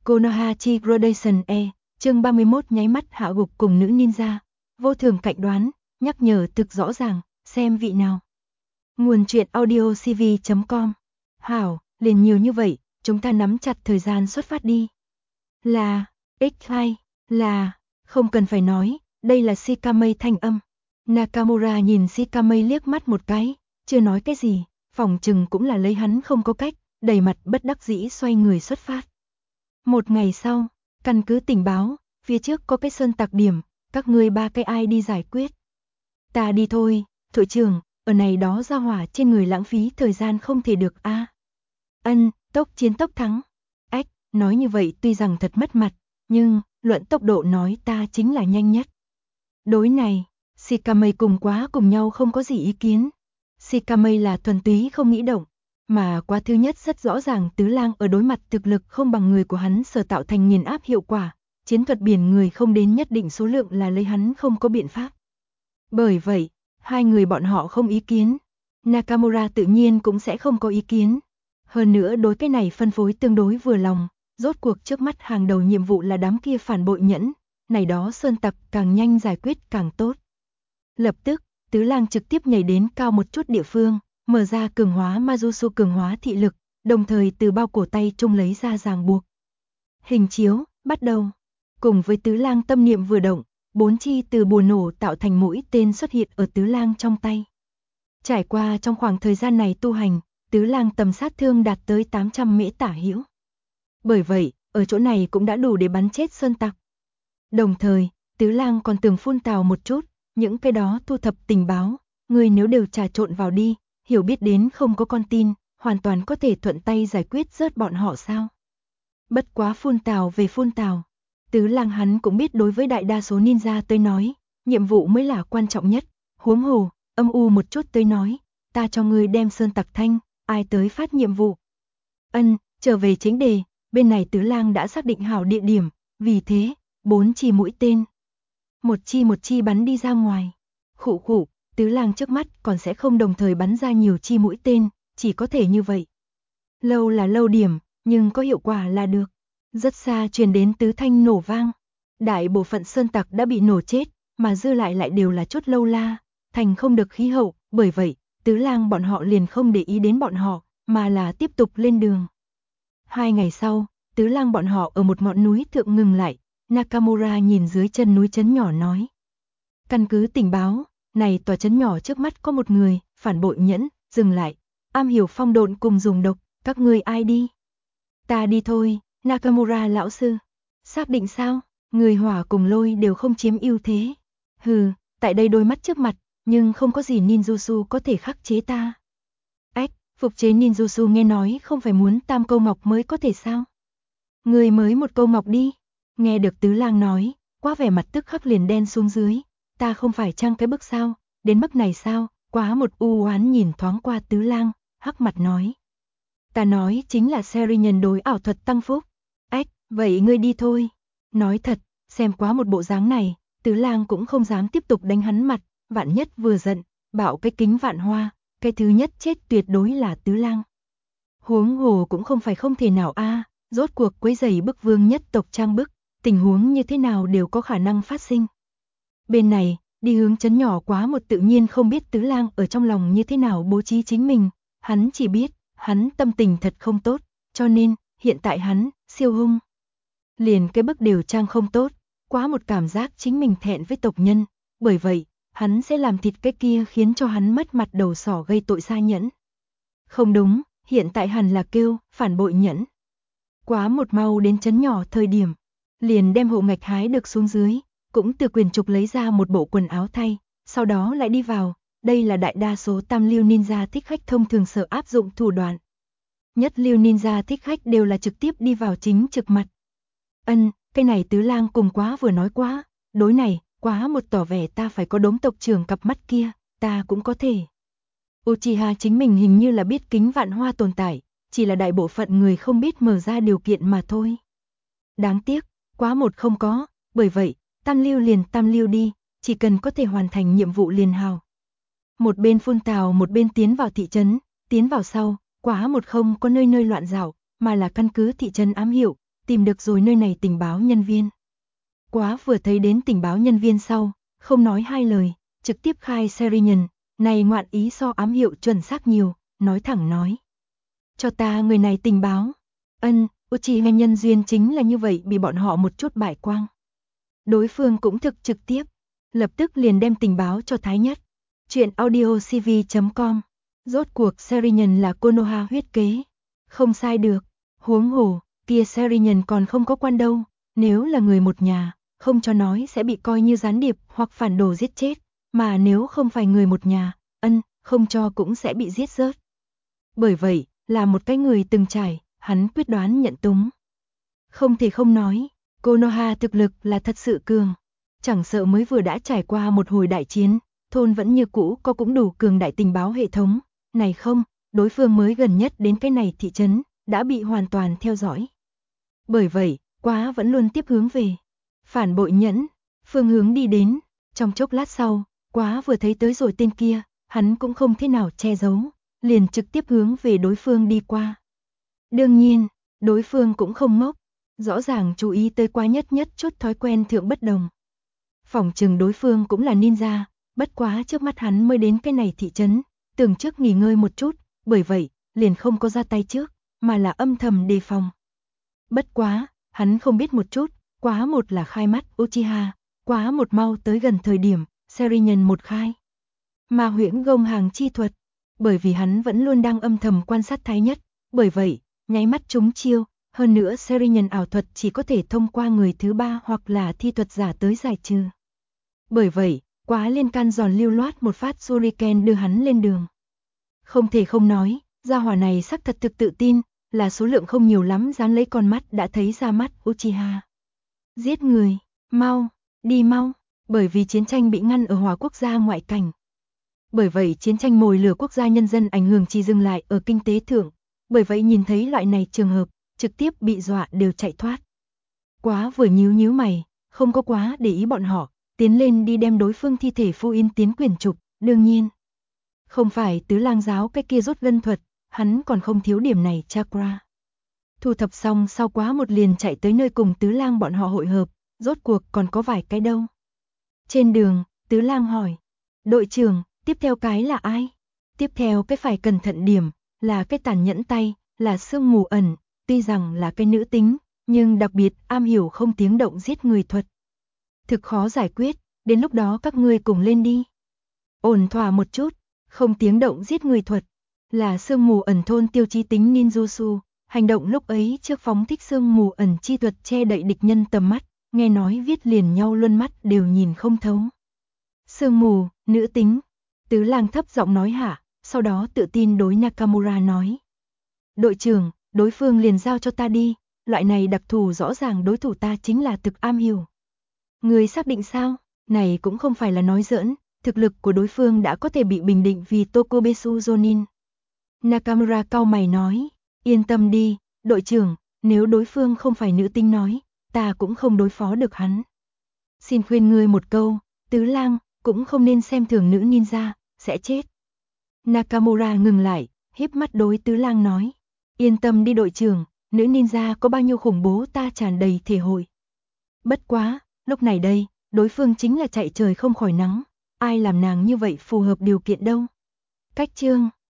Konohachi Gradation E, chương 31 nháy mắt hạ gục cùng nữ ninja. Vô thường cạnh đoán, nhắc nhở thực rõ ràng, xem vị nào. Nguồn truyện audio cv.com. Hảo, liền nhiều như vậy, chúng ta nắm chặt thời gian xuất phát đi. Là, X2, là, không cần phải nói, đây là Shikamei thanh âm. Nakamura nhìn Shikamei liếc mắt một cái, chưa nói cái gì, phỏng chừng cũng là lấy hắn không có cách, đầy mặt bất đắc dĩ xoay người xuất phát. Một ngày sau, căn cứ tình báo, phía trước có cái sơn tặc điểm, các ngươi ba cái ai đi giải quyết. Ta đi thôi, đội trưởng, ở này đó ra hỏa trên người lãng phí thời gian không thể được a. Ân, tốc chiến tốc thắng. Ách, nói như vậy tuy rằng thật mất mặt, nhưng, luận tốc độ nói ta chính là nhanh nhất. Đối này, Shikamei cùng nhau không có gì ý kiến. Shikamei là thuần túy không nghĩ động, mà qua thứ nhất rất rõ ràng Tứ Lang ở đối mặt thực lực không bằng người của hắn sở tạo thành nghiền áp hiệu quả, chiến thuật biển người không đến nhất định số lượng là lấy hắn không có biện pháp. Bởi vậy, hai người bọn họ không ý kiến, Nakamura tự nhiên cũng sẽ không có ý kiến. Hơn nữa đối cái này phân phối tương đối vừa lòng, rốt cuộc trước mắt hàng đầu nhiệm vụ là đám kia phản bội nhẫn, này đó sơn tặc càng nhanh giải quyết càng tốt. Lập tức, Tứ Lang trực tiếp nhảy đến cao một chút địa phương, mở ra cường hóa Majutsu cường hóa thị lực, đồng thời từ bao cổ tay trung lấy ra ràng buộc. Hình chiếu, bắt đầu. Cùng với Tứ Lang tâm niệm vừa động, 4 chi từ bùa nổ tạo thành mũi tên xuất hiện ở Tứ Lang trong tay. Trải qua trong khoảng thời gian này tu hành, Tứ Lang tầm sát thương đạt tới 800 mễ tả hữu. Bởi vậy, ở chỗ này cũng đã đủ để bắn chết sơn tặc. Đồng thời, Tứ Lang còn từng phun tào một chút, những cái đó thu thập tình báo, người nếu đều trà trộn vào đi, hiểu biết đến không có con tin, hoàn toàn có thể thuận tay giải quyết rớt bọn họ sao. Bất quá phun tào về phun tào, Tứ Lang hắn cũng biết đối với đại đa số ninja tới nói, nhiệm vụ mới là quan trọng nhất, huống hồ, âm u một chút tới nói, ta cho ngươi đem sơn tặc thanh, ai tới phát nhiệm vụ. Ân, trở về chính đề, bên này Tứ Lang đã xác định hảo địa điểm, vì thế, 4 chi mũi tên. Một chi bắn đi ra ngoài. Khụ khụ, Tứ Lang trước mắt còn sẽ không đồng thời bắn ra nhiều chi mũi tên, chỉ có thể như vậy. Lâu là lâu điểm, nhưng có hiệu quả là được. Rất xa truyền đến tứ thanh nổ vang. Đại bộ phận sơn tặc đã bị nổ chết, mà dư lại đều là chút lâu la, thành không được khí hậu, bởi vậy, Tứ Lang bọn họ liền không để ý đến bọn họ, mà là tiếp tục lên đường. 2 ngày sau, Tứ Lang bọn họ ở một ngọn núi thượng ngừng lại, Nakamura nhìn dưới chân núi trấn nhỏ nói. Căn cứ tình báo, này tòa trấn nhỏ trước mắt có một người, phản bội nhẫn, dừng lại, am hiểu phong độn cùng dùng độc, các ngươi ai đi? Ta đi thôi, Nakamura lão sư. Xác định sao? Người hỏa cùng lôi đều không chiếm ưu thế. Hừ, tại đây đôi mắt trước mặt, nhưng không có gì ninjutsu có thể khắc chế ta. Ách, phục chế ninjutsu nghe nói không phải muốn tam câu mọc mới có thể sao? Người mới một câu mọc đi. Nghe được Tứ Lang nói, quá vẻ mặt tức khắc liền đen xuống dưới. Ta không phải chăng cái bức sao, đến mức này sao, quá một u oán nhìn thoáng qua Tứ Lang, hắc mặt nói. Ta nói chính là Serinhân đối ảo thuật tăng phúc. Ách, vậy ngươi đi thôi. Nói thật, xem quá một bộ dáng này, Tứ Lang cũng không dám tiếp tục đánh hắn mặt, vạn nhất vừa giận, bạo cái kính vạn hoa, cái thứ nhất chết tuyệt đối là Tứ Lang. Huống hồ cũng không phải không thể nào a, rốt cuộc quấy rầy bức vương nhất tộc trang bức, tình huống như thế nào đều có khả năng phát sinh. Bên này, đi hướng trấn nhỏ quá một tự nhiên không biết Tứ Lang ở trong lòng như thế nào bố trí chính mình, hắn chỉ biết, hắn tâm tình thật không tốt, cho nên, hiện tại hắn, siêu hung. Liền cái bức đều trang không tốt, quá một cảm giác chính mình thẹn với tộc nhân, bởi vậy, hắn sẽ làm thịt cái kia khiến cho hắn mất mặt đầu sỏ gây tội sa nhẫn. Không đúng, hiện tại hẳn là kêu, phản bội nhẫn. Quá một mau đến trấn nhỏ thời điểm, liền đem hộ ngạch hái được xuống dưới, cũng từ quyền trục lấy ra một bộ quần áo thay, sau đó lại đi vào, đây là đại đa số tam lưu ninja thích khách thông thường sở áp dụng thủ đoạn. Nhất lưu ninja thích khách đều là trực tiếp đi vào chính trực mặt. Ân, cái này Tứ Lang cùng quá vừa nói quá, đối này, quá một tỏ vẻ ta phải có đống tộc trưởng cặp mắt kia, ta cũng có thể. Uchiha chính mình hình như là biết kính vạn hoa tồn tại, chỉ là đại bộ phận người không biết mở ra điều kiện mà thôi. Đáng tiếc, quá một không có, bởi vậy, tam lưu đi, chỉ cần có thể hoàn thành nhiệm vụ liền hào. Một bên phun tào một bên tiến vào thị trấn, tiến vào sau, quá một không có nơi loạn dạo, mà là căn cứ thị trấn ám hiệu, tìm được rồi nơi này tình báo nhân viên. Quá vừa thấy đến tình báo nhân viên sau, không nói hai lời, trực tiếp khai Serenian, này ngoạn ý so ám hiệu chuẩn xác nhiều, nói thẳng nói. Cho ta người này tình báo. Uchiha nhân duyên chính là như vậy bị bọn họ một chút bại quang. Đối phương cũng thực trực tiếp, lập tức liền đem tình báo cho Thái Nhất. Chuyện audiocv.com. Rốt cuộc Serenian là Konoha huyết kế. Không sai được, huống hồ, kia Serenian còn không có quan đâu, nếu là người một nhà, không cho nói sẽ bị coi như gián điệp hoặc phản đồ giết chết, mà nếu không phải người một nhà, không cho cũng sẽ bị giết rớt. Bởi vậy, là một cái người từng trải, hắn quyết đoán nhận túng. Không thể không nói, Konoha thực lực là thật sự cường. Chẳng sợ mới vừa đã trải qua một hồi đại chiến, thôn vẫn như cũ có cũng đủ cường đại tình báo hệ thống. Này không, đối phương mới gần nhất đến cái này thị trấn, đã bị hoàn toàn theo dõi. Bởi vậy, Quá vẫn luôn tiếp hướng về. Phản bội nhẫn, phương hướng đi đến, trong chốc lát sau, Quá vừa thấy tới rồi tên kia, hắn cũng không thế nào che giấu, liền trực tiếp hướng về đối phương đi qua. Đương nhiên, đối phương cũng không ngốc, rõ ràng chú ý tới Quá nhất chút thói quen thượng bất đồng. Phỏng chừng đối phương cũng là ninja, bất quá trước mắt hắn mới đến cái này thị trấn, tưởng trước nghỉ ngơi một chút, bởi vậy, liền không có ra tay trước, mà là âm thầm đề phòng. Bất quá, hắn không biết một chút, Quá một là khai mắt Uchiha, Quá một mau tới gần thời điểm, Serenian một khai. Mà huyễn gông hàng chi thuật, bởi vì hắn vẫn luôn đang âm thầm quan sát Thái Nhất, bởi vậy, nháy mắt trúng chiêu, hơn nữa Serenian ảo thuật chỉ có thể thông qua người thứ ba hoặc là thi thuật giả tới giải trừ. Bởi vậy, Quá liên can giòn lưu loát một phát shuriken đưa hắn lên đường. Không thể không nói, gia hỏa này sắc thật thực tự tin, là số lượng không nhiều lắm dán lấy con mắt đã thấy ra mắt Uchiha. Giết người, mau, đi mau, bởi vì chiến tranh bị ngăn ở Hòa quốc gia ngoại cảnh. Bởi vậy chiến tranh mồi lửa quốc gia nhân dân ảnh hưởng chỉ dừng lại ở kinh tế thượng, bởi vậy nhìn thấy loại này trường hợp, trực tiếp bị dọa đều chạy thoát. Quá vừa nhíu mày, không có quá để ý bọn họ, tiến lên đi đem đối phương thi thể Phu In tiến quyển trục, đương nhiên. Không phải tứ lang giáo cái kia rút gân thuật, hắn còn không thiếu điểm này chakra. Thu thập xong sau Quá một liền chạy tới nơi cùng tứ lang bọn họ hội hợp, rốt cuộc còn có vài cái đâu. Trên đường, tứ lang hỏi, đội trưởng, tiếp theo cái là ai? Tiếp theo cái phải cẩn thận điểm, là cái tàn nhẫn tay, là Sương Mù Ẩn, tuy rằng là cái nữ tính, nhưng đặc biệt am hiểu không tiếng động giết người thuật. Thực khó giải quyết, đến lúc đó các ngươi cùng lên đi. Ổn thỏa một chút, không tiếng động giết người thuật, là Sương Mù Ẩn thôn tiêu chí tính ninjutsu, hành động lúc ấy trước phóng thích Sương Mù Ẩn chi thuật che đậy địch nhân tầm mắt, nghe nói viết liền nhau luân mắt đều nhìn không thấu. Sương mù, nữ tính, tứ lang thấp giọng nói hạ, sau đó tự tin đối Nakamura nói. Đội trưởng, đối phương liền giao cho ta đi, loại này đặc thù rõ ràng đối thủ ta chính là thực am hiểu. Người xác định sao? Này cũng không phải là nói giỡn, thực lực của đối phương đã có thể bị bình định vì Tokobesu Jonin. Nakamura cau mày nói, yên tâm đi, đội trưởng, nếu đối phương không phải nữ tính nói, ta cũng không đối phó được hắn. Xin khuyên ngươi một câu, tứ lang, cũng không nên xem thường nữ ninja, sẽ chết. Nakamura ngừng lại, híp mắt đối tứ lang nói, yên tâm đi đội trưởng, nữ ninja có bao nhiêu khủng bố ta tràn đầy thể hội. Bất quá, lúc này đây, đối phương chính là chạy trời không khỏi nắng, ai làm nàng như vậy phù hợp điều kiện đâu. Cách chương